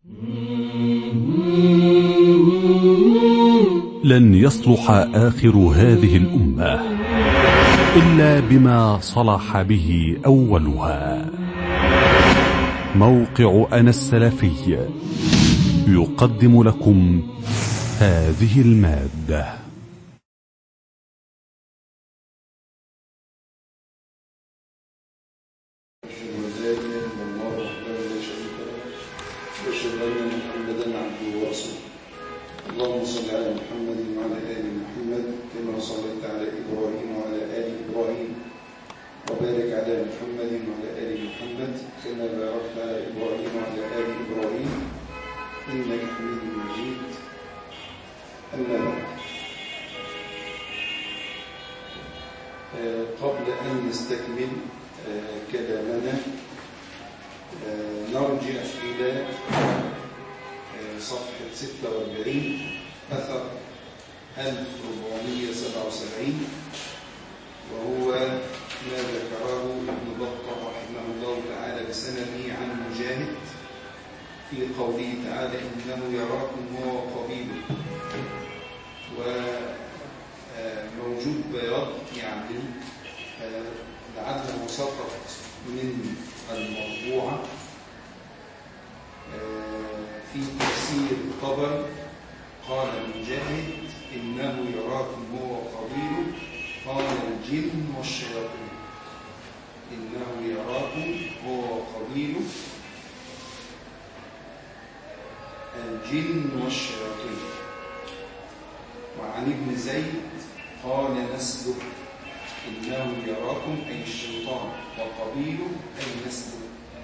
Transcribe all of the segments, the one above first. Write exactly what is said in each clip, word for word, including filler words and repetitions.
لن يصلح آخر هذه الأمة إلا بما صلح به أولها. موقع أنا السلفي يقدم لكم هذه المادة. اللهم صل على محمد وعلى آل محمد كما صليت على إبراهيم وعلى آل إبراهيم وبارك على محمد وعلى آل محمد كما باركت على إبراهيم وعلى آل إبراهيم إنك حميد مجيد. أما بعد، قبل أن نستكمل كلامنا نرجع إلى صفحة ستة وأربعين أثر ألف وأربعمائة وسبعة وسبعين، وهو ما ذكره ابن بطة رحمه الله تعالى بسنده عن مجاهد في قوله تعالى إنه يراكم هو وقبيله. وموجود بياض يعني لعله سقط من المطبوعة في تفسير الطبري. قال مجاهد إنه يراكم هو وقبيله، قال الجن والشياطين. إنه يراكم هو وقبيله الجن والشياطين. وعن ابن زيد قال نسله إنه يراكم أي الشيطان، وقبيله أي نسله.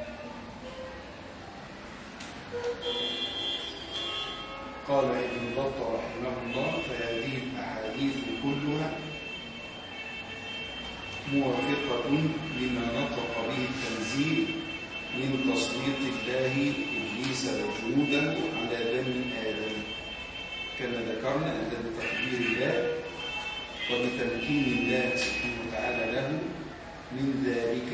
قال ابن بطة رحمه الله فهذه الأحاديث كلها موافقة لما نطق به التنزيل من تسليط الله إبليس وجنوده على بني آدم، كما ذكرنا أن بتقدير الله وبتمكين الله سبحانه وتعالى له من ذلك.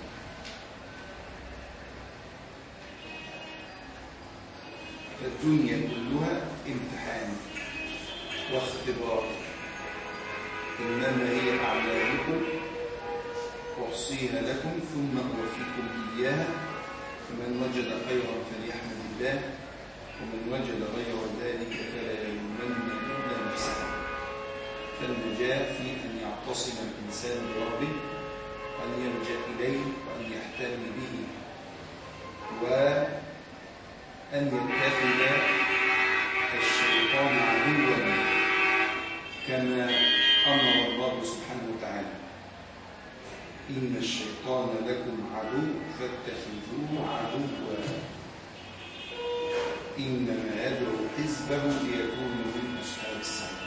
فالدنيا كلها امتحان واختبار، إنما هي أعمالكم أحصيها لكم ثم أوفيكم إياها، فمن وجد خيرا فليحمد الله، ومن وجد غير ذلك فلا يلومن إلا نفسه. فالنجاة في أن يعتصم الإنسان بربه وأن يلجأ إليه وأن يحتمي به، وأن يتخذ الشيطان عدوا كما أمر الله سبحانه وتعالى. إن الشيطان لكم عدو فاتخذوه عدوا إنما يدعو حزبه ليكونوا من أصحاب السعير.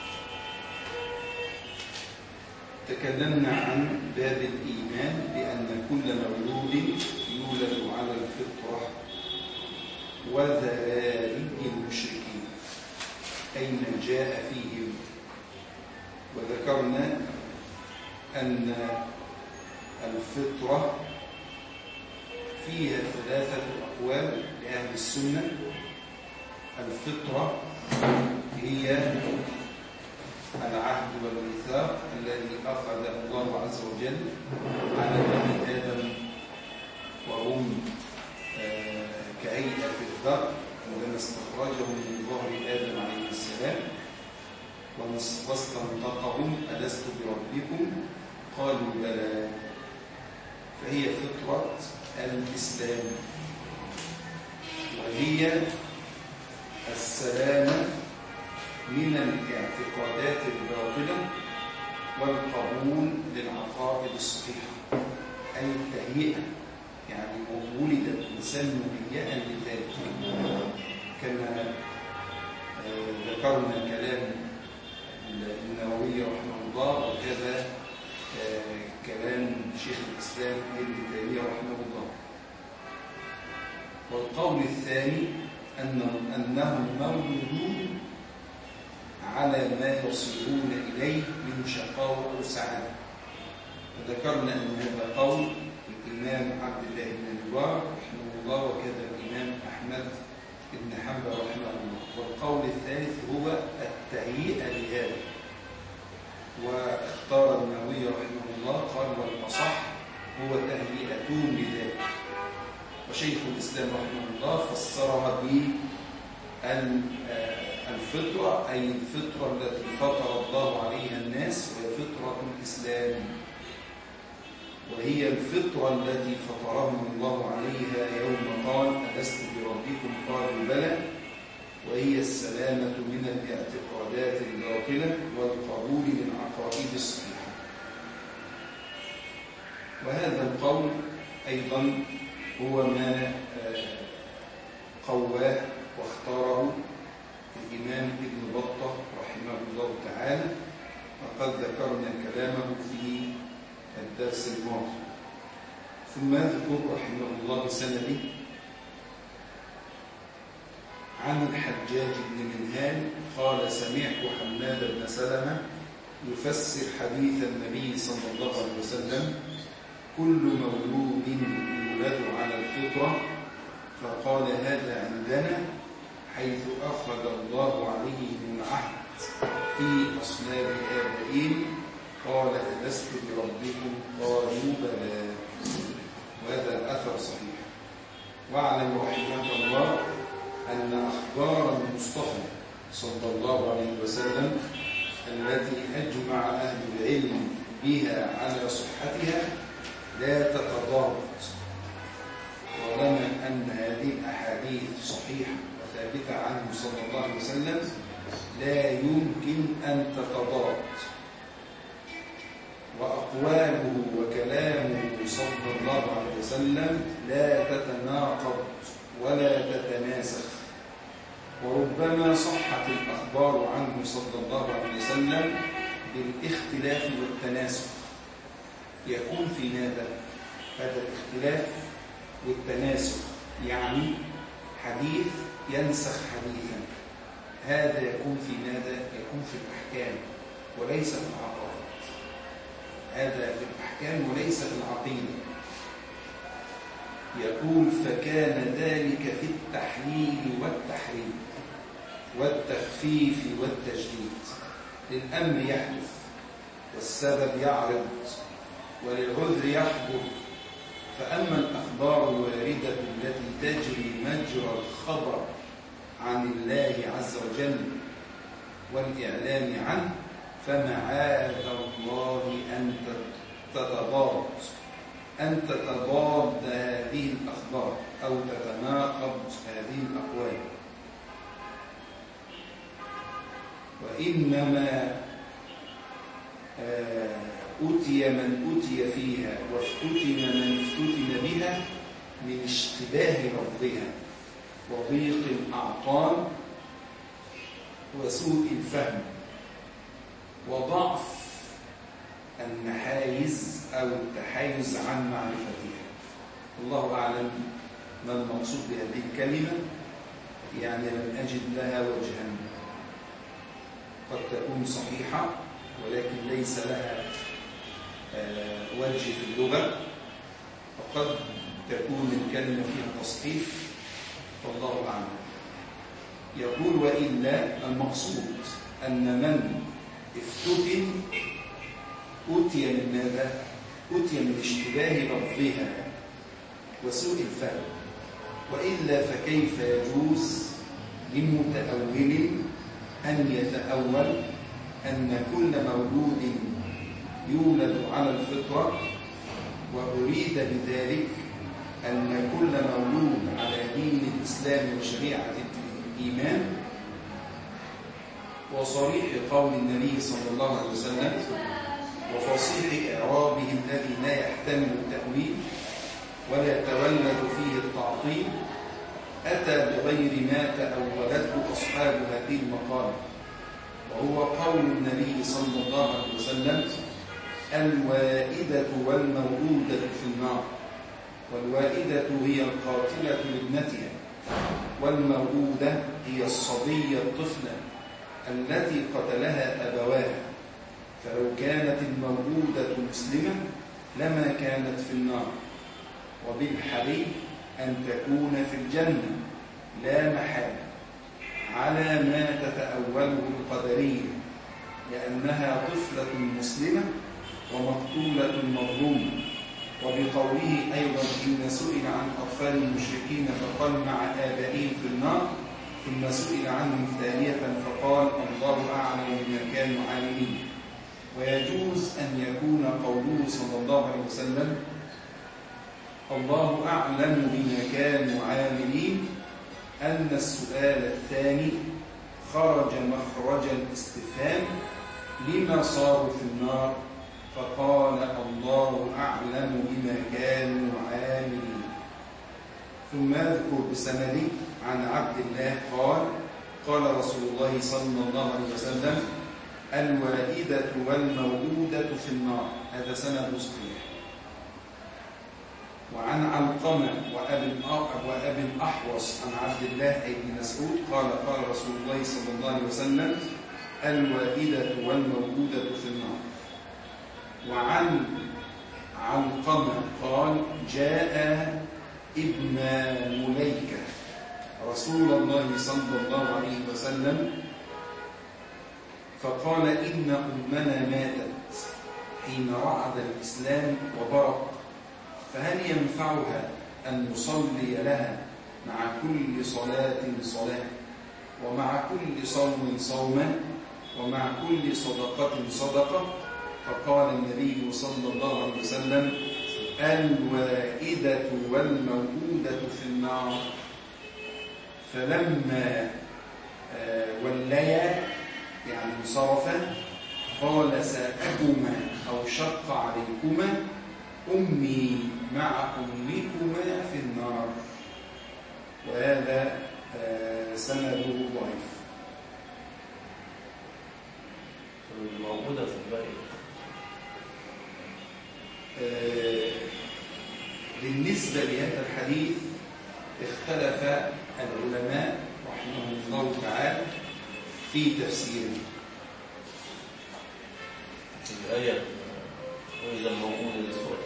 تكلمنا عن باب الإيمان بأن كل مولود يولد على الفطرة وذلائل المشركين أين جاء فيهم. وذكرنا أن الفطرة فيها ثلاثة أقوال لأهل السنة. الفطرة هي العهد والميثاق الذي أخذ الله عز وجل على بني آدم وهم كهيئة الذر، ولما استخرجهم من ظهر آدم عليه السلام واستنطقهم ألست بربكم قالوا بلى. فهي فطرة الإسلام، وهي السلامة من الاعتقادات الباطلة والقبول للعقائد الصحيحة، أي التهيئة، يعني ولد الإنسان مهيئا لذلك. كما ذكرنا كلام النووي رحمه الله، وكذا كلام شيخ الإسلام ابن تيمية رحمه الله. والقول الثاني أنهم مولودون على ما يصلون إليه من شقاوة أو سعادة. وذكرنا أن هذا قول الإمام عبد الله بن مبارك رحمه الله، وكذا الإمام أحمد القول الثالث هو التهيئة لهذا، واختار النووي رحمه الله قال والأصح هو تهيئتهم لذلك. وشيخ الإسلام رحمه الله فسرها بالفطرة، أي الفطرة التي فطر الله عليها الناس، وهي فطرة الإسلام، وهي الفطرة التي فطرهم الله عليها يوم قال ألست بربكم قالوا بلى، وهي السلامة من الاعتقادات الباطلة والقبول للعقائد الصحيحة. وهذا القول أيضا هو ما قواه واختاره الإمام ابن بطة رحمه الله تعالى، وقد ذكرنا كلامه في الدرس الماضي. ثم يذكر رحمه الله بسنده عن الحجاج بن منهال قال سمعت حماد بن سلمة يفسر حديث النبي صلى الله عليه وسلم كل مولود يولد على الفطرة، فقال هذا عندنا حيث أخذ الله عليهم العهد في أصلاب آبائهم قال ألست بربكم قالوا بلى. وهذا الأثر صحيح. واعلم رحمك الله أن أخبار المصطفى صلى الله عليه وسلم التي أجمع أهل العلم بها على صحتها لا تتضاد، ولما أن هذه الأحاديث صحيحة وثابتة عنه صلى الله عليه وسلم لا يمكن أن تتضاد، وأقواله وكلامه صلى الله عليه وسلم لا تتناقض ولا تتناسخ. وربما صحت الأخبار عنه صلى الله عليه وسلم بالاختلاف والتناسخ. يكون في ماذا؟ هذا الاختلاف والتناسخ يعني حديث ينسخ حديثا، هذا يكون في ماذا؟ يكون في الأحكام وليس في العقائد. هذا في الأحكام وليس في العقيدة. يقول فكان ذلك في التحليل والتحريم والتخفيف والتجديد. للأمر يحدث والسبب يعرض وللعذر يحضر. فأما الأخبار الواردة التي تجري مجرى الخبر عن الله عز وجل والإعلام عنه فمعاذ الله أن تتضاد أن تتضاد هذه الأخبار أو تتناقض هذه الأقوال. وإنما أتي من أتي فيها وافتتن من افتتن بها من اشتباه لفظها وضيق الأعطان وسوء الفهم وضعف النحايز أو التحيز عن معرفتها. الله أعلم ما المقصود بهذه الكلمة، يعني لم أجد لها وجها. قد تكون صحيحة ولكن ليس لها وجه في اللغة، وقد تكون الكلمة فيها تصحيف، فالله أعلم. يقول وإلا المقصود أن من افتتن أتي من ماذا؟ أتي من اشتباه لفظها وسوء الفهم. وإلا فكيف يجوز لمتأول أن يتأول أن كل مولود يولد على الفطرة، وأريد بذلك أن كل مولود على دين الإسلام وشريعة الإيمان. وصريح قول النبي صلى الله عليه وسلم وفصيح إعرابه الذي لا يحتمل التأويل ولا يتولد فيه التعطيل أتى بغير ما تأولته أصحاب هذه المقالة، وهو قول النبي صلى الله عليه وسلم الوائدة والمولودة في النار، والوائدة هي القاتلة لابنتها، والمولودة هي الصبية الطفلة التي قتلها أبواها، فلو كانت المولودة مسلمة لما كانت في النار، وبالحري أن تكون في الجنة لا محالة، على ما تتأوله القدرية، لأنها طفلة مسلمة ومقتولة مظلومة. وبقوله أيضا إن سئل عن أطفال المشركين فقال مع آبائهم في النار، ثم سئل عنهم ثانية فقال الله أعلم بما كانوا عالمين. ويجوز أن يكون قوله صلى الله عليه وسلم الله أعلم بما كانوا عاملين أن السؤال الثاني خرج مخرج الاستفهام لما صاروا في النار، فقال الله أعلم بما كانوا عاملين. ثم أذكر بسنده عن عبد الله قال قال رسول الله صلى الله عليه وسلم الوالدة والمولودة في النار. هذا سند صحيح. وعن علقمة وأبي الأحوص عن عبد الله بن مسعود قال قال رسول الله صلى الله عليه وسلم الوالدة والمولودة في النار. وعن علقمة قال جاء ابن مليكة رسول الله صلى الله عليه وسلم فقال إن أمنا ماتت حين رعد الإسلام وبرق، فهل ينفعها أن نصلي لها مع كل صلاة صلاة، ومع كل صوم صوما، ومع كل صدقة صدقة؟ فقال النبي صلى الله عليه وسلم الوائدة والموءودة في النار. فلما وليا يعني انصرفا قال ساءكما أو شق عليكما أمي مع أمكما في النار. وهذا سنده ضعيف. الموجودة في الباقي بالنسبة لهذا الحديث اختلف العلماء رحمهم الله تعالى في تفسيره. الآية وإذا الموجودة للسؤال.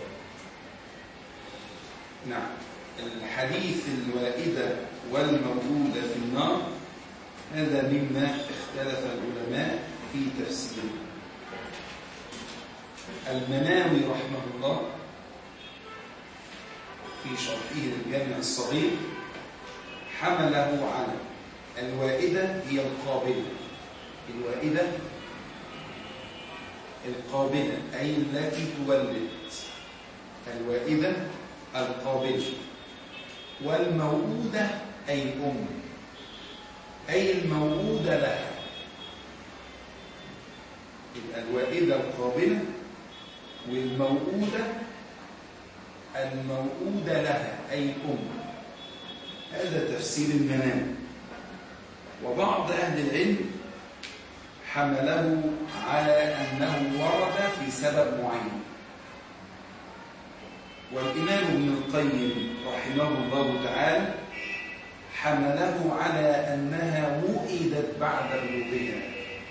نعم، الحديث الوائدة والموجودة في النار هذا مما اختلف العلماء في تفسيره. المناوي رحمه الله في شرحه الجامع الصغير حمله على الوائدة هي القابلة. الوائدة القابلة أي التي تولد، الوائدة القابلة. والموؤودة أي الأم أي الموؤودة لها. الوائدة القابلة والموؤودة الموؤودة لها أي الأم. هذا تفسير المنام. وبعض أهل العلم حمله على أنه ورد في سبب معين. والإمام ابن القيم رحمه الله تعالى حمله على أنها وئدت بعد بلوغها.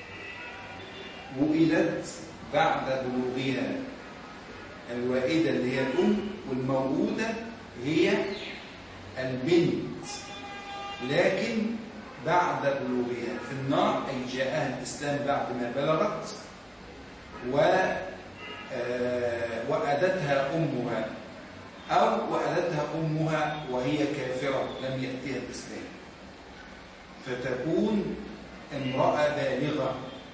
وئدت بعد بلوغها. الوائدة اللي هي الأم، والموؤودة هي البنت لكن بعد بلوغها في النار، أي جاءها الإسلام بعد ما بلغت وأدتها أمها، أو وأدتها أمها وهي كافرة لم يأتيها الإسلام، فتكون امرأة بالغة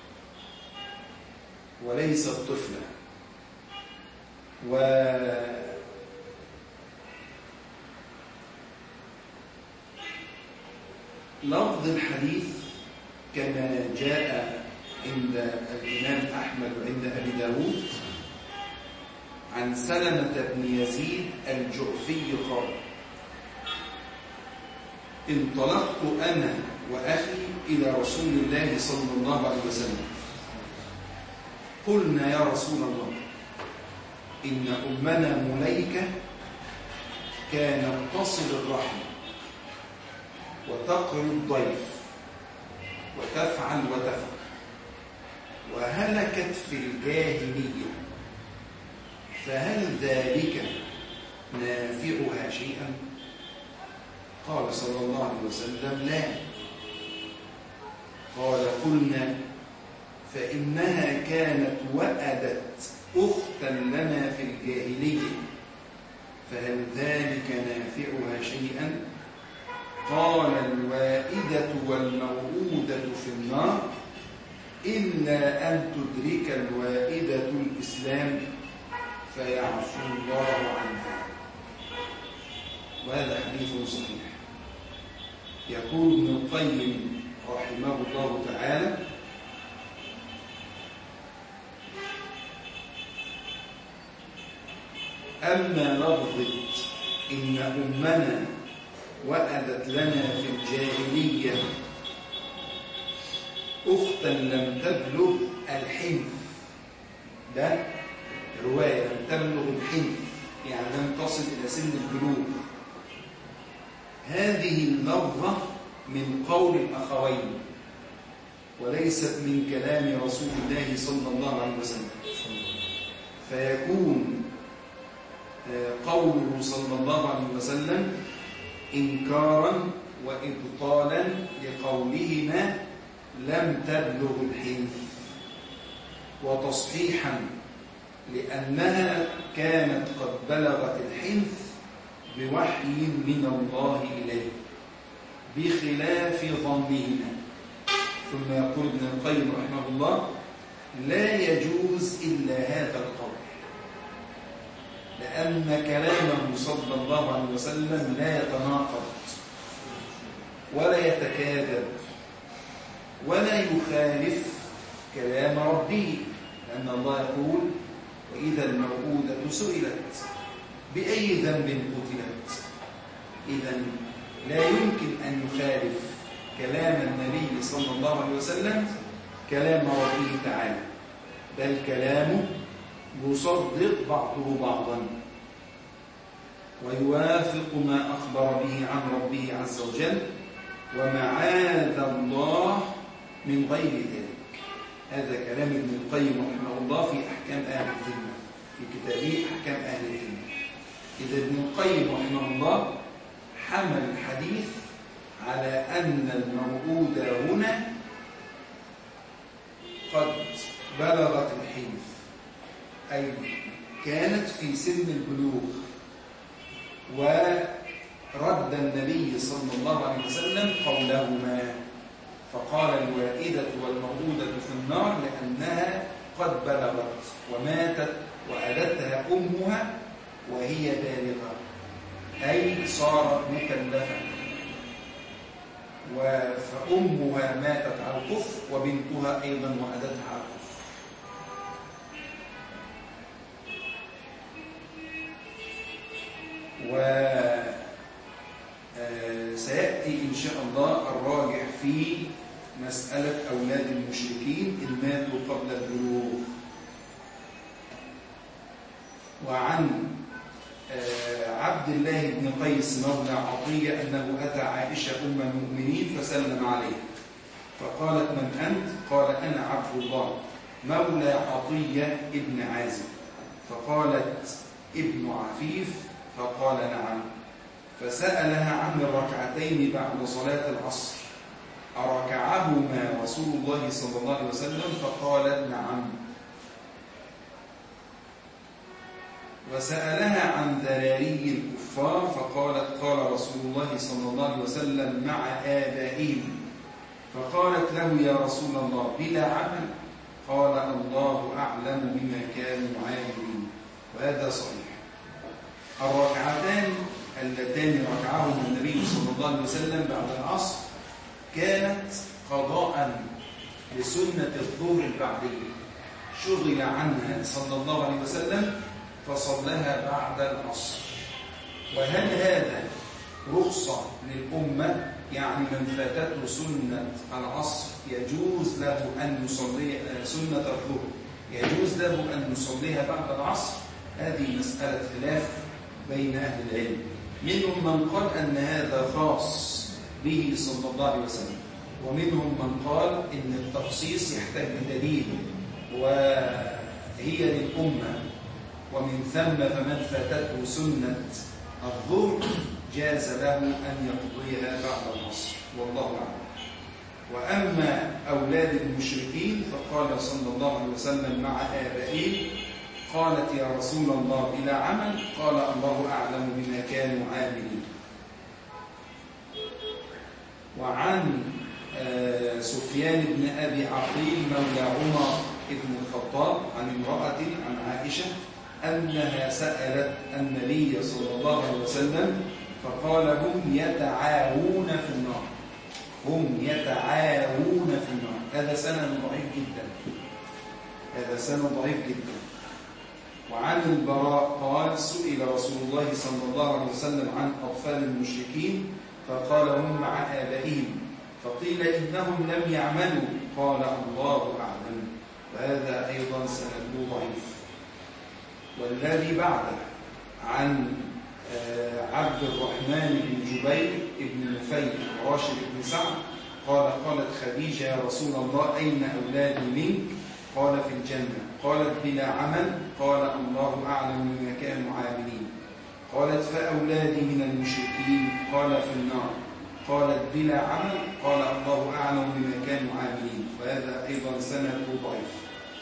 وليست طفلة. و لفظ الحديث كما جاء عند الإمام أحمد وعند أبي داود عن سلمة بن يزيد الجعفي قال انطلقت أنا وأخي إلى رسول الله صلى الله عليه وسلم، قلنا يا رسول الله إن أمنا مليكة كانت تصل الرحم وتقري الضيف وتفعل وتفعل، وهلكت في الجاهلية، فهل ذلك نافعها شيئا؟ قال صلى الله عليه وسلم لا، قال قلنا فإنها كانت وأدت أختا لنا في الجاهلية فهل ذلك نافعها شيئا؟ قال الوائدة والموؤودة في النار إلا أن تدرك الوائدة الإسلام فيعفو الله عنها. وهذا حديث صحيح. يقول ابن القيم رحمه الله تعالى أما لفظة إن أمنا وأدت لنا في الجاهلية أختا لم تبلغ الحنف، ده رواية لم تبلغ الحنف يعني لم تصل إلى سن البلوغ، هذه اللفظة من قول الأخوين وليست من كلام رسول الله صلى الله عليه وسلم، فيكون قوله صلى الله عليه وسلم إنكارا وإبطالا لقولهما لم تبلغ الحنف، وتصحيحا لأنها كانت قد بلغت الحنف بوحي من الله إليه بخلاف ظنهما. ثم يقول ابن القيم رحمه الله لا يجوز إلا هذا القول، لأن كلامه صلى الله عليه وسلم لا يتناقض ولا يتكاذب ولا يخالف كلام ربه، لأن الله يقول وإذا الموءودة سئلت بأي ذنب قتلت. إذن لا يمكن أن يخالف كلام النبي صلى الله عليه وسلم كلام ربه تعالى، بل كلامه يصدق بعضه بعضا ويوافق ما أخبر به عن ربه عز وجل، ومعاذ الله من غير ذلك. هذا كلام ابن القيم رحمه الله في أحكام أهل الذمة، في كتابه أحكام أهل الذمة. إذا ابن القيم رحمه الله حمل الحديث على أن الموءودة هنا قد بلغت الحنف، أي كانت في سن البلوغ، ورد النبي صلى الله عليه وسلم قولهما فقال الوائدة والموءودة في النار لأنها قد بلغت وماتت وألدتها أمها وهي بالغة، أي صارت مكلفة، فأمها ماتت على الكفر وبنتها أيضا وألدتها على الكفر. وسيأتي إن شاء الله الراجح في مسألة أولاد المشركين إن ماتوا قبل البلوغ. وعن عبد الله بن قيس مولى عطية أنه أتى عائشة أم المؤمنين فسلم عليه فقالت من أنت؟ قال أنا عبد الله مولى عطية ابن عازب. فقالت ابن عفيف فقال نعم. فسألها عن الركعتين بعد صلاة العصر أركعهما رسول الله صلى الله عليه وسلم؟ فقالت نعم. وسألها عن ذراري الكفار فقالت قال رسول الله صلى الله عليه وسلم مع آبائهم. فقالت له يا رسول الله بلا عمل؟ قال الله أعلم بما كانوا عاملين. وهذا صحيح. الركعتان اللتان ركعهما النبي صلى الله عليه وسلم بعد العصر كانت قضاء لسنة الظهر البعدية، شغل عنها صلى الله عليه وسلم فصلها بعد العصر. وهل هذا رخصة للأمة؟ يعني من فاتته سنة العصر يجوز له أن يصلي سنة الظهر يجوز له أن يصليها بعد العصر؟ هذه مسألة خلاف بين أهل العلم. منهم من قال أن هذا خاص به صلى الله عليه وسلم، ومنهم من قال إن التخصيص يحتاج بدليل وهي للأمة، ومن ثم فمن فاتته سنة الظهر جاز له أن يقضيها بعد العصر، والله أعلم. وأما أولاد المشركين، فقال صلى الله عليه وسلم مع آبائهم. قالت يا رسول الله إلى عمل؟ قال الله أعلم بما كانوا عاملين. وعن سفيان بن أبي عقيل مولى عمر بن الخطاب عن امرأة عن عائشة أنها سألت النبي صلى الله عليه وسلم فقال هم يتعاون في النار. هم يتعاون في النار. هذا سند ضعيف جدا. هذا سند ضعيف جدا. وعن البراء قال سئل رسول الله صلى الله عليه وسلم عن أطفال المشركين فقال هم مع آبائهم، فقيل إنهم لم يعملوا، قال الله أعلم. وهذا أيضا سند ضعيف. والذي بعده عن عبد الرحمن بن جبير بن نفيل وراشد بن سعد قال قالت خديجة يا رسول الله أين أولادي منك؟ قال في الجنة. قالت بلا عمل؟ قال الله أعلم بما كانوا عاملين. قالت فأولادي من المشركين؟ قال في النار. قالت بلا عمل؟ قال الله أعلم بما كانوا عاملين. وهذا أيضا سند ضعيف.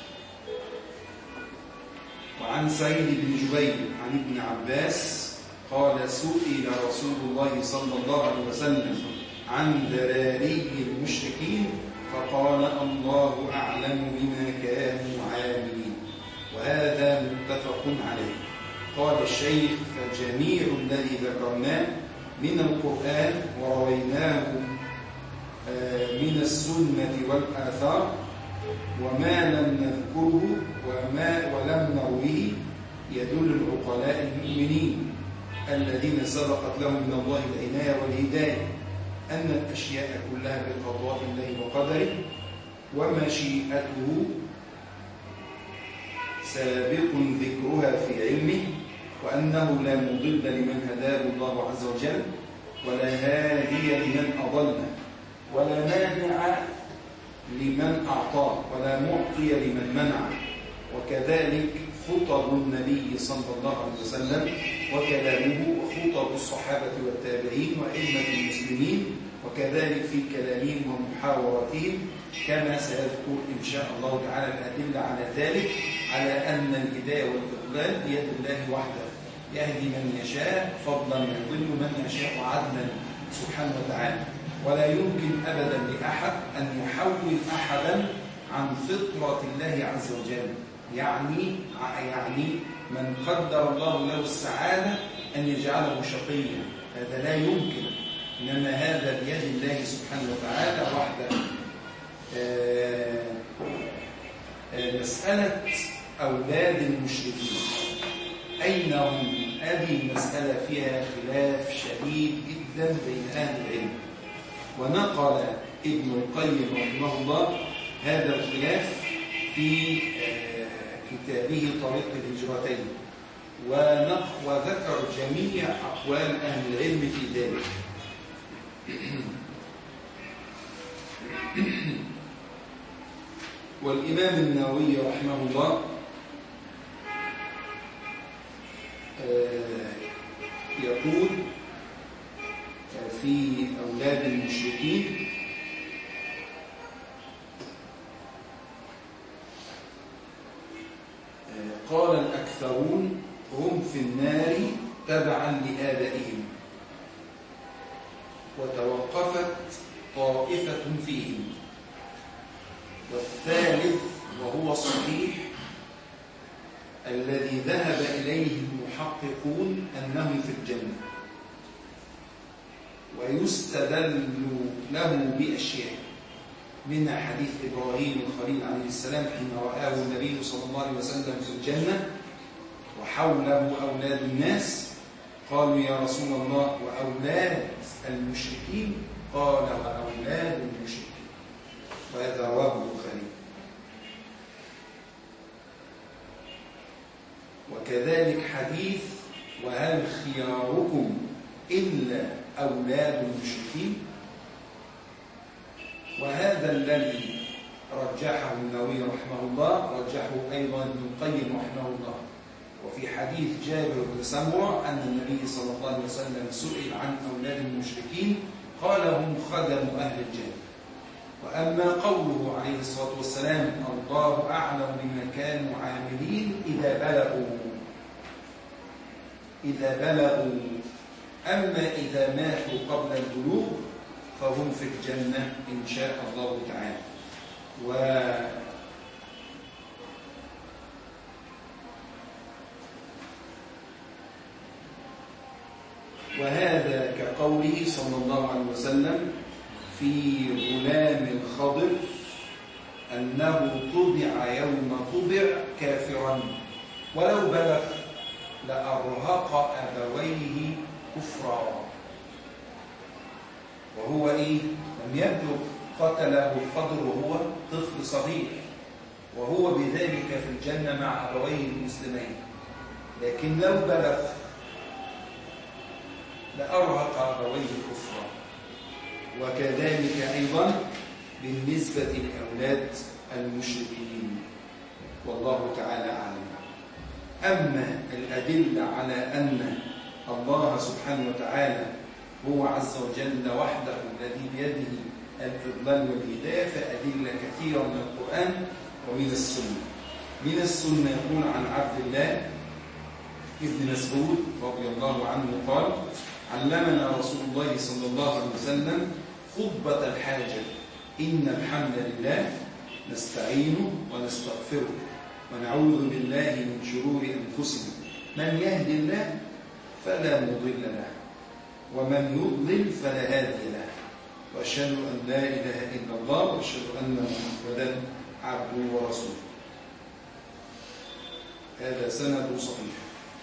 وعن سعيد بن جبير عن ابن عباس قال سئل رسول الله صلى الله عليه وسلم عن ذراري المشركين فقال الله أعلم بما كانوا عاملين. وهذا متفق عليه. قال الشيخ فجميع الذي ذكرناه من القرآن ورويناه من السنة والآثار وما لم نذكره وما ولم نروه يدل العقلاء المؤمنين الذين سبقت لهم من الله العناية والهداية أن الأشياء كلها بقضاء الله وقدره ومشيئته سابق ذكرها في علمه، وأنه لا مضل لمن هداه الله عز وجل ولا هادي لمن أضله ولا مانع لمن أعطاه ولا معطي لمن منع. وكذلك خطب النبي صلى الله عليه وسلم وكلامه وخطب الصحابة والتابعين وأئمة المسلمين وكذلك في كلامهم ومحاوراتهم كما سيذكر إن شاء الله تعالى الأدلة على ذلك، على أن الهداية والإضلال بيد الله وحده، يهدي من يشاء فضلا ويضل من يشاء عدلا سبحانه وتعالى. ولا يمكن أبدا لأحد أن يحول أحدا عن فطرة الله عز وجل، يعني يعني من قدر الله له السعادة أن يجعله شقيا، هذا لا يمكن، إنما هذا بيد الله سبحانه وتعالى وحده. آه آه مسألة أولاد المشركين أين هم؟ هذه المسألة فيها خلاف شديد جدا بين أهل العلم، ونقل ابن القيم رحمه الله هذا الخلاف في كتابه طريق الهجرتين، وذكر جميع أقوال أهل العلم في ذلك. والإمام النووي رحمه الله يقول في أولاد المشركين قال الأكثرون هم في النار تبعا لآبائهم، وتوقفت طائفة فيهم. والثالث وهو الصحيح الذي ذهب إليه المحققون أنهم في الجنة، ويستدل له بأشياء، منها حديث إبراهيم الخليل عليه السلام حين رآه النبي صلى الله عليه وسلم في الجنة وحوله أولاد الناس، قالوا يا رسول الله وأولاد المشركين؟ قال وأولاد المشركين. وهذا رواه البخاري. وكذلك حديث وهل خياركم إلا أولاد المشركين؟ وهذا الذي رجحه النووي رحمه الله رجحه أيضا ابن القيم رحمه الله. وفي حديث جابر بن سمرة أن النبي صلى الله عليه وسلم سئل عن أولاد المشركين قال هم خدم أهل الجنة. وأما قوله عليه الصلاة والسلام الله أعلم بما كانوا عاملين إذا بلغوا إذا بلغوا أما إذا ماتوا قبل البلوغ فهم في الجنة إن شاء الله تعالى. و وهذا كقوله صلى الله عليه وسلم في غلام الخضر أنه طبع يوم طبع كافرا ولو بلغ لأرهق أبويه كفرا. وهو إيه؟ لم يبلغ، قتله الخضر وهو طفل صغير، وهو بذلك في الجنة مع أبويه المسلمين. لكن لو بلغ لأرهق أبويه كفرا. وكذلك أيضا بالنسبة لأولاد المشركين، والله تعالى أعلم. أما الأدلة على أن الله سبحانه وتعالى هو عز وجل وحده الذي بيده الإضلال والهداية فأدلة كثيرة من القرآن ومن السنة. من السنة يقول عن عبد الله ابن مسعود رضي الله عنه قال علمنا رسول الله صلى الله عليه وسلم خطبة الحاجة إن الحمد لله نستعينه ونستغفره ونعوذ بالله من شرور أنفسنا من يهد الله فلا مضل له ومن يضلل فلا هادي له وأشهد أن لا إله إلا الله وأشهد أن محمدا عبده ورسوله. هذا سند صحيح.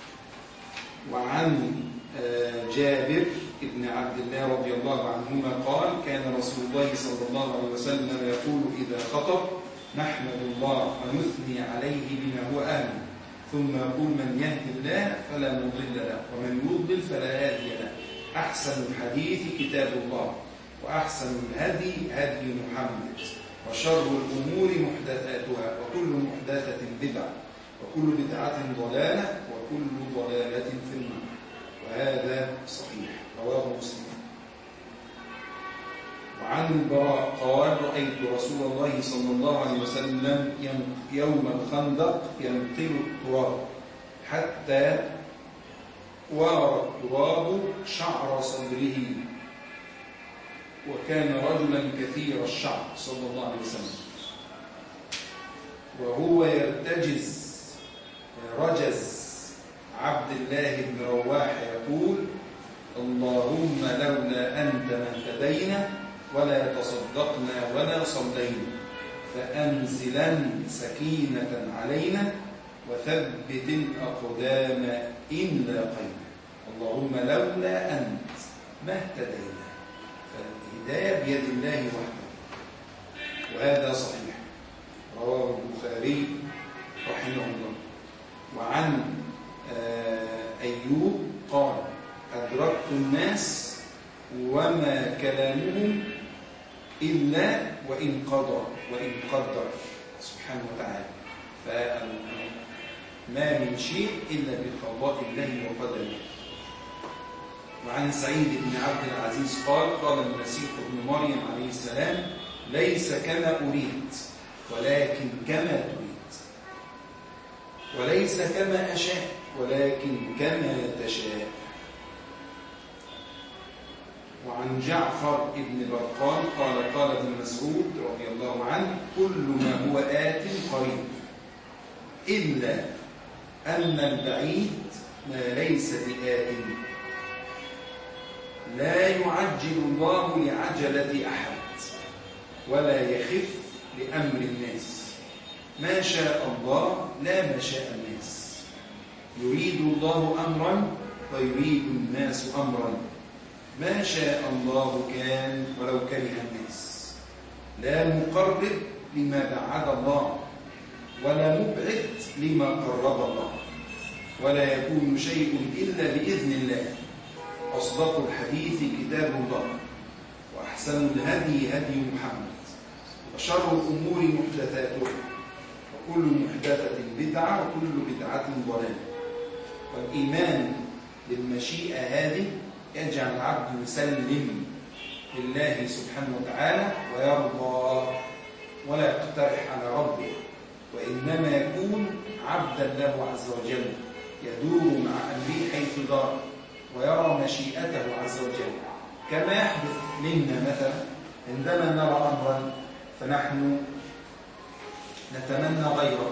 وعن جابر بن عبد الله رضي الله عنهما قال كان رسول الله صلى الله عليه وسلم يقول إذا خطب نحمد الله ونثني عليه بما هو أهله ثم يقول من يهد الله فلا مضل له ومن يضلل فلا هادي له. أحسن الحديث كتاب الله وأحسن الهدي هدي محمد وشر الأمور محدثاتها وكل محدثة بدعة وكل بدعة ضلالة وكل ضلالة في النار. وهذا صحيح رواه مسلم. وعن البراء قال رأيت رسول الله صلى الله عليه وسلم يوم الخندق ينطل التراب حتى وارى التراب شعر صدره وكان رجلا كثير الشعر صلى الله عليه وسلم وهو يرتجز رجز عبد الله بن رواح يقول اللهم لولا أنت ما اهتدينا ولا تصدقنا ولا صلينا فأنزلا سكينة علينا وثبت الأقدام إن لاقينا اللهم لولا أنت ما اهتدينا. فالهداية بيد الله وحده. وهذا صحيح رواه البخاري رحمه الله. وعن أيوب قال أدركت الناس وما كلامهم إلا وإن قدر وإن قدر سبحانه وتعالى. فما من شيء إلا بقضاء الله وقدره. وعن سعيد بن عبد العزيز قال قال المسيح ابن مريم عليه السلام ليس كما أريد ولكن كما تريد وليس كما أشاء ولكن كما تشاء. وعن جعفر بن برقان قال قال ابن مسعود رضي الله عنه كل ما هو آت قريب إلا أن البعيد ما ليس بآت لا يعجل الله لعجلة أحد ولا يخف لأمر الناس ما شاء الله لا ما شاء الناس يريد الله أمرا ويريد الناس أمرا ما شاء الله كان ولو كره الناس لا مقرب لما بعد الله ولا مبعد لما قرب الله ولا يكون شيء إلا بإذن الله. أصدق الحديث كتاب الله وأحسن الهدي هدي محمد وشر الأمور محدثاتها وكل محدثة بدعة وكل بدعة ضلالة. والإيمان بالمشيئة هذه يجعل العبد يسلم لله سبحانه وتعالى ويرضى ولا يقترح على ربه، وإنما يكون عبدا له عز وجل يدور مع أمره حيث دار ويرى مشيئته عز وجل، كما يحدث منا مثلا عندما نرى أمرا فنحن نتمنى غيره،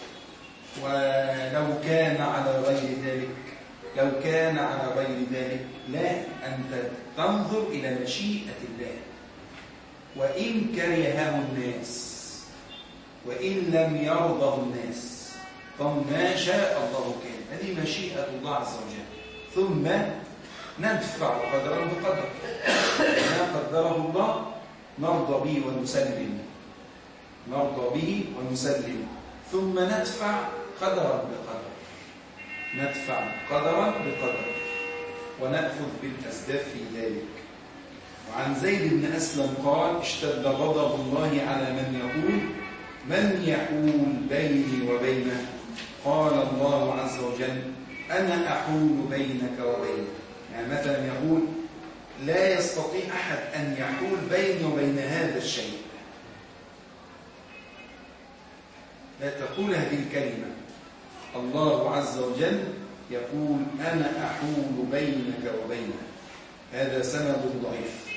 ولو كان على غير ذلك لو كان على غير ذلك لا، أنت تنظر إلى مشيئة الله وإن كرهه الناس وإن لم يرضه الناس فما شاء الله كان. هذه مشيئة الله عز وجل، ثم ندفع قدرا بقدر، ما قدره الله نرضى به ونسلم نرضى به ونسلم ثم ندفع قدرا بقدر ندفع قدرا بقدر ونأخذ بالأسباب في ذلك. وعن زيد بن أسلم قال: اشتد غضب الله على من يقول: من يحول بيني وبينه؟ قال الله عز وجل: أنا أحول بينك وبينه. يعني مثلا يقول: لا يستطيع أحد أن يحول بيني وبين هذا الشيء. لا تقول هذه الكلمة. الله عز وجل يقول: أنا أحول بينك وبينه. هذا سند ضعيف.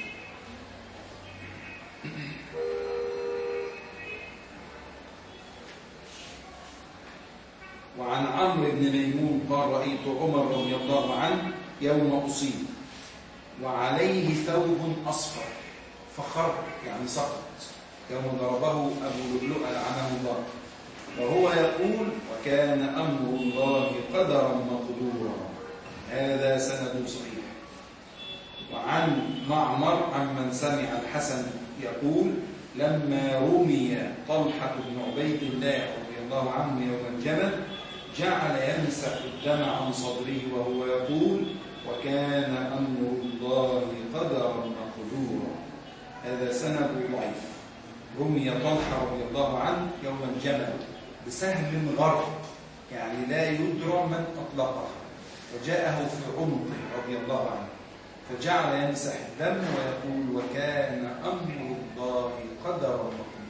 وعن عمرو بن ميمون قال: رأيت عمر رضي الله عنه يوم أصيب وعليه ثوب أصفر فخر، يعني سقط، يوم ضربه أبو لؤلؤ لعنه الله، وهو يقول: وكان أمر الله قدرا مقدورا. هذا سند صحيح. وعن معمر عمن سمع الحسن يقول: لما رمي طلحة بن عبيد الله رضي الله عنه يوم الجمل جعل يمسح الدم عن صدره وهو يقول: وكان أمر الله قدرا مقدورا. هذا سند ضعيف. رمي طلحة رضي الله عنه يوم الجمل بسهم غرق، يعني لا يدرى من أطلقه، وجاءه في عنقه رضي الله عنه، فجعل يمسح الدم ويقول: وكان أمر الله قدرا مقدورا.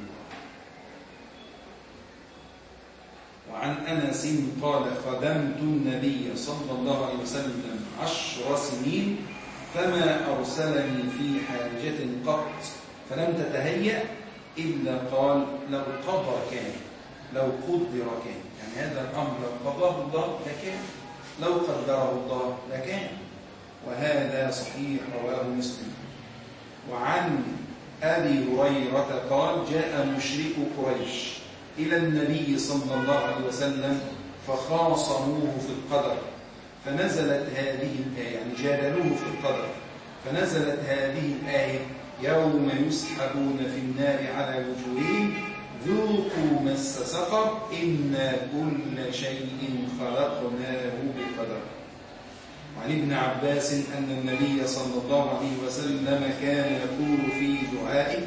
وعن أنس قال: خدمت النبي صلى الله عليه وسلم عشر سنين فما أرسلني في حاجة قط فلم تتهيأ إلا قال: لو قدر كان لو قدر كان. يعني هذا الأمر لو قضاه الله لكان، لو قدره الله لكان. وهذا صحيح، رواه مسلم. وعن أبي هريرة قال: جاء مشرك قريش إلى النبي صلى الله عليه وسلم فخاصموه في القدر فنزلت هذه الآية، يعني جادلوه في القدر، فنزلت هذه الآية: يوم يسحبون في النار على وجوههم ذوقوا مس سقر إنا كل شيء خلقناه بقدر. وعن ابن عباس أن النبي صلى الله عليه وسلم كان يقول في دعائه،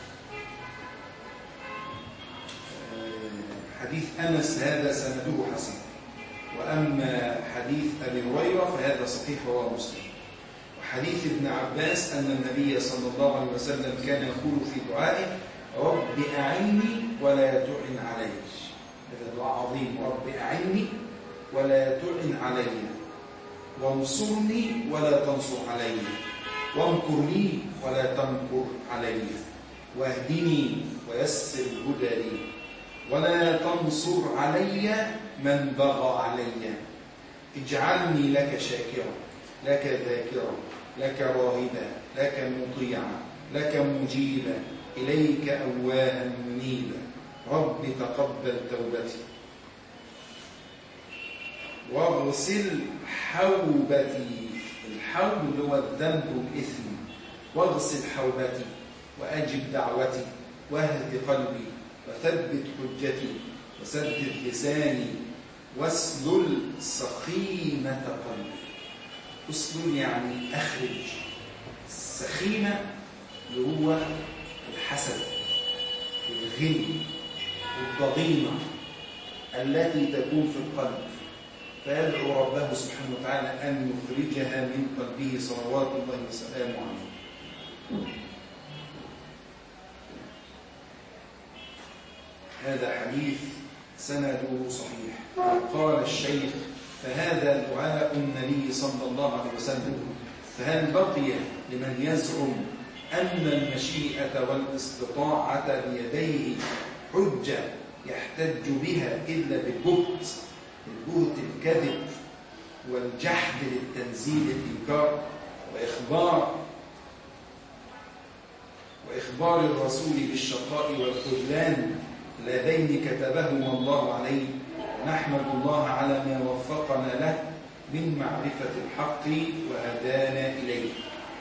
حديث أنس هذا سنده حسن، وأما حديث أبي هريرة فهذا صحيح رواه مسلم. وحديث ابن عباس أن النبي صلى الله عليه وسلم كان يقول في دعائه: رب أعني ولا تعن علي. هذا دعاء عظيم: رب أعني ولا تعن علي، وانصرني ولا تنصر علي، وامكرني ولا تمكر علي، واهدني ويسر الهدى لي، ولا تنصر علي من بغى علي، اجعلني لك شاكرا لك ذاكرا لك راهبا لك مطيعا لك مجيبا إليك أواها منيبا، رب تقبل توبتي، واغسل حوبتي. الحوب اللي هو الذنب والإثم. واغسل حوبتي وأجب دعوتي واهد قلبي وثبت حجتي وسدد لساني واسلل سخيمة قلبي. اسلل يعني أخرج. السخيمة اللي هو الحسد والغل والضغينة التي تكون في القلب، فيدعو ربه سبحانه وتعالى أن يخرجها من قلبه صلوات الله وسلامه عليه. هذا حديث سنده صحيح. قال الشيخ: فهذا دعاء النبي صلى الله عليه وسلم، فهل بقي لمن يزعم أن المشيئة والاستطاعة بيديه حجة يحتج بها إلا بالبهت، البهت الكذب والجحد للتنزيل الإنكار وإخبار وإخبار الرسول بالشقاء والخذلان اللذين كتبهما الله عليه، ونحمد الله على ما وفقنا له من معرفة الحق وهدانا إليه.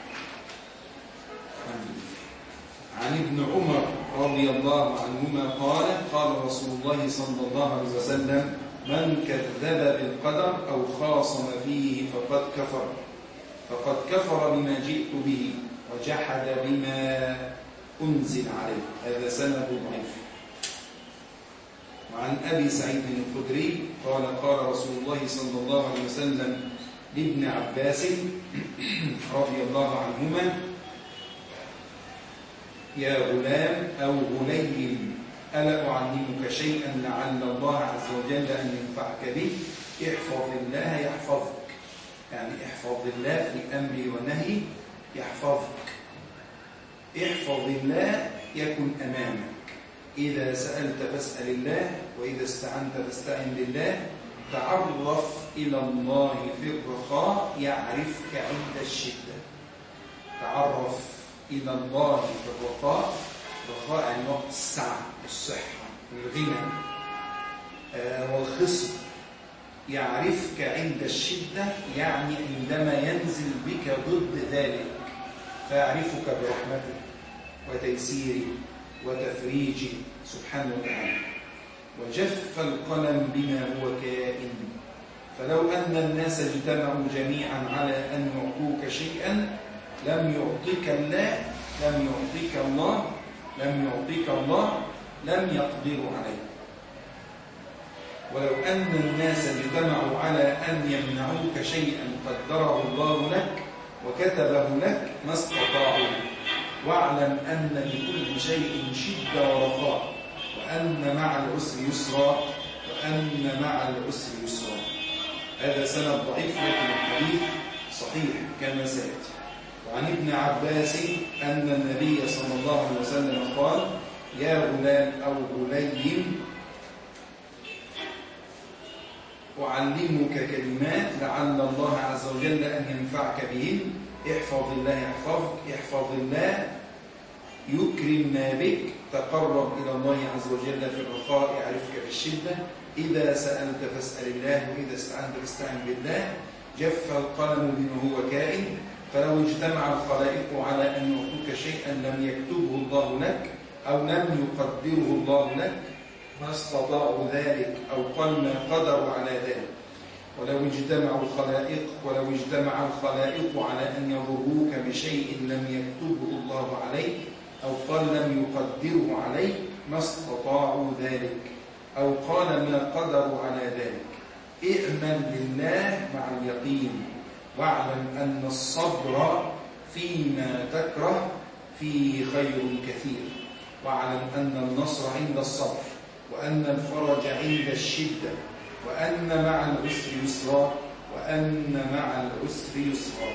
عن ابن عمر رضي الله عنهما قال: قال رسول الله صلى الله عليه وسلم: من كذب بالقدر أو خاصم فيه فقد كفر فقد كفر بما جئت به وجحد بما أنزل عليه. هذا سند ضعيف. وعن أبي سعيد الخدري قال: قال رسول الله صلى الله عليه وسلم لابن عباس رضي الله عنهما: يا غلام أو غليم، ألا أعلمك شيئا لعل الله عز وجل أن ينفعك به؟ احفظ الله يحفظك، يعني احفظ الله في أمره ونهي يحفظك. احفظ الله يكن أمامك. إذا سألت فاسأل الله، وإذا استعنت فاستعن بالله. تعرف إلى الله في الرخاء يعرفك عند الشدة. تعرف إلى الله في الرخاء، الرخاء يعني وقت السعة والصحة والغنى آه والخصب. يعرفك عند الشدة يعني عندما ينزل بك ضد ذلك، فيعرفك برحمته وتيسيره وتفريجه سبحانه وتعالى. وجف القلم بما هو كائن، فلو أن الناس اجتمعوا جميعا على أن يعطوك شيئا لم يعطيك الله لم يعطيك الله لم يعطيك الله لم يقدروا عليه. ولو أن الناس اجتمعوا على أن يمنعوك شيئا قدره الله لك وكتبه لك ما استطاعوا. واعلم أن لكل شيء شدة ورخاء، وأن مع العسر يسرا، وأن مع العسر يسرا. هذا سند ضعيف لكن الحديث صحيح كما سيأتي. وعن ابن عباس أن النبي صلى الله عليه وسلم قال: يا غلام أو غليم، أعلمك كلمات لعل الله عز وجل أن ينفعك بهن. احفظ الله يحفظك، احفظ الله يكرم ما بك. تقرب إلى الله عز وجل في الرخاء يعرفك في الشدة. إذا سألت فاسأل الله، وإذا استعنت فاستعن بالله. جف القلم بما هو كائن، فلو اجتمع الخلائق على أن يعطوك شيئا لم يكتبه الله لك أو لم يقدره الله لك ما استطاعوا ذلك، أو قل ما قدروا على ذلك. ولو اجتمع الخلائق ولو اجتمع الخلائق على أن يضروك بشيء لم يكتبه الله عليك أو قال لم يقدره عليك ما استطاعوا ذلك، أو قال ما قدروا على ذلك. اعمل لله مع اليقين، واعلم أن الصبر فيما تكره فيه خير كثير. واعلم أن النصر عند الصبر، وأن الفرج عند الشدة، وأن مع العسر يسرا، وأن مع العسر يسرا.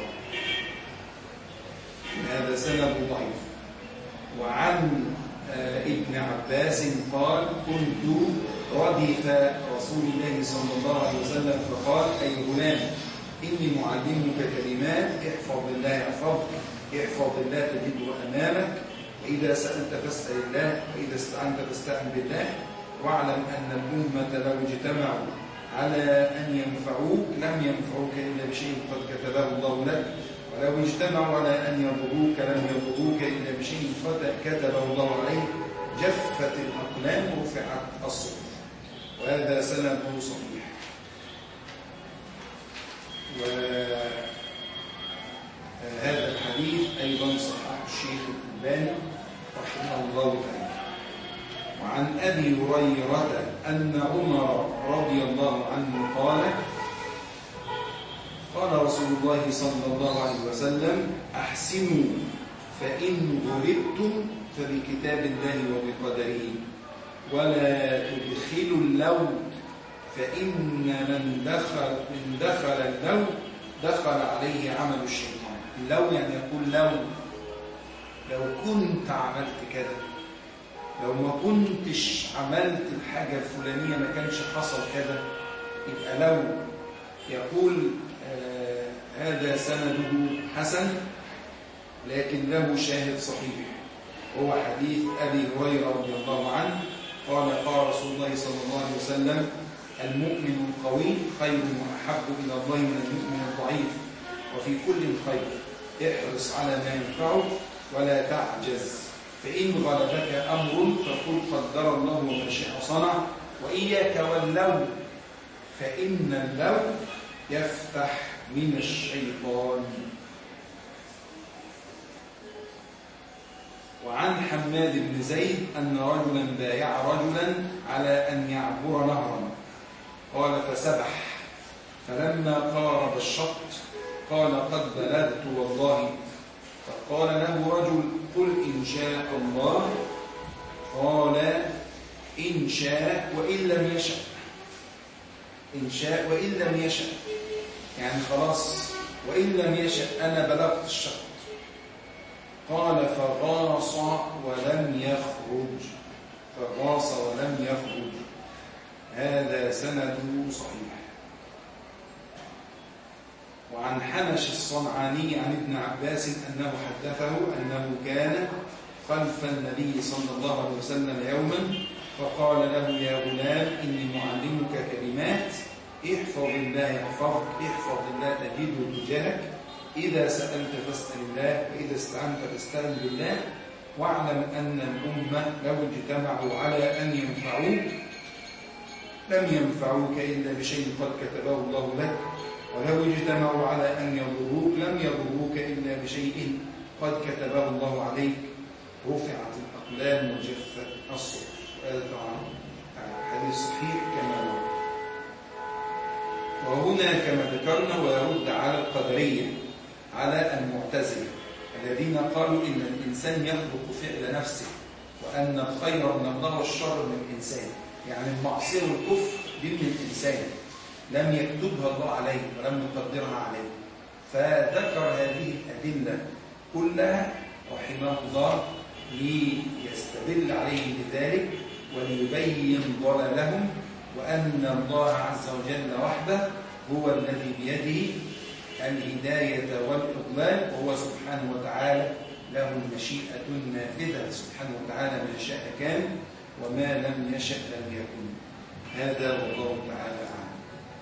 هذا سند ضعيف. وعن ابن عباس قال: كنت ردف رسول الله صلى الله عليه وسلم فقال: أي غلام، إني معلمك كلمات، احفظ الله يحفظك، احفظ الله تجده أمامك، وإذا سألت فاسأل الله، وإذا استعنت فاستعن بالله. واعلم أن الأمة لو اجتمعوا على أن ينفعوك لم ينفعوك إلا بشيء قد كتبه الله لك، ولو اجتمعوا على أن يضروك لم يضروك إلا بشيء قد كتبه الله عليك. جفت الأقلام ورفعت الصحف. وهذا سنده صحيح. وهذا الحديث أيضا صححه الشيخ الألباني رحمه الله تعالى. وعن أبي هريرة أن عمر رضي الله عنه قال: قال رسول الله صلى الله عليه وسلم: أحسنوا فإن غلبتم فبكتاب الله وبقدره، ولا تدخلوا اللو فإن من دخل من دخل اللو دخل عليه عمل الشيطان. اللو يعني يقول لو لو كنت عملت كذا، لو ما كنتش عملت الحاجة الفلانية ما كانش حصل كذا، يبقى لو. يقول آه هذا سنده حسن لكن له شاهد صحيح، هو حديث أبي هريرة رضي الله عنه قال قال رسول الله صلى الله عليه وسلم: المؤمن القوي خير وأحب إلى الله من المؤمن الضعيف، وفي كل خير، احرص على ما ينفعك ولا تعجز، فإن غلبك أمر فقل قدر الله وما شاء صنع، وإياك واللو فإن اللو يفتح من الشيطان. وعن حماد بن زيد أن رجلا بايع رجلا على أن يعبر نهرا، قال فسبح، فلما قارب الشط قال قد بلغت والله، فقال له رجل قل إن شاء الله، قال إن شاء وإن لم يشأ، إن شاء وإن لم يشأ يعني خلاص، وإن لم يشأ أنا بلغت الشط. قال فغاص ولم يخرج، فغاص ولم يخرج. هذا سند صحيح. وعن حنش الصنعاني عن ابن عباس أنه حدثه أنه كان خلف النبي صلى الله عليه وسلم يوما، فقال له يا غلام إني معلمك كلمات، احفظ الله يحفظك، احفظ الله تجده تجاهك، إذا سألت فاسأل الله، وإذا استعنت فاستعن بالله، واعلم أن الأمة لو اجتمعوا على أن ينفعوك لم ينفعوك إلا بشيء قد كتبه الله لك، ولو اجتمعوا على أن يضروك لم يضروك إلا بشيء قد كتبه الله عليك، رفعت الأقلام وجفت الصحف. هذا طبعا حديث صحيح كما هو. وهنا كما ذكرنا ويرد على القدرية، على المعتزلة الذين قالوا إن الإنسان يخلق فعل نفسه، وأن الخير من الله والشر من الإنسان، يعني المعصية والكفر دي من الإنسان، لم يكتبها الله عليه ولم يقدرها عليه. فذكر هذه الأدلة كلها رحمه الله ليستدل عليه بذلك وليبين ضلالهم، وأن الله عز وجل وحده هو الذي بيده الهداية والإضلال، وهو سبحانه وتعالى له المشيئة النافذة، سبحانه وتعالى ما شاء كان وما لم يشأ لم يكن. هذا والله تعالى أعلم.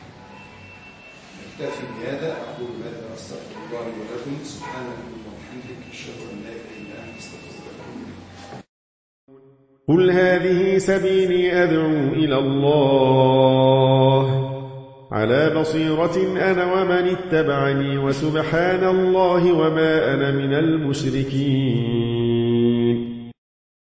نكتفي بهذا، أقول هذا وأستغفر الله لي ولكم. سبحانك اللهم وبحمدك، أشهد أن لا إله إلا أنت، أستغفرك وأتوب إليك. قل هذه سبيلي أدعو إلى الله على بصيرة أنا ومن اتبعني، وسبحان الله وما أنا من المشركين.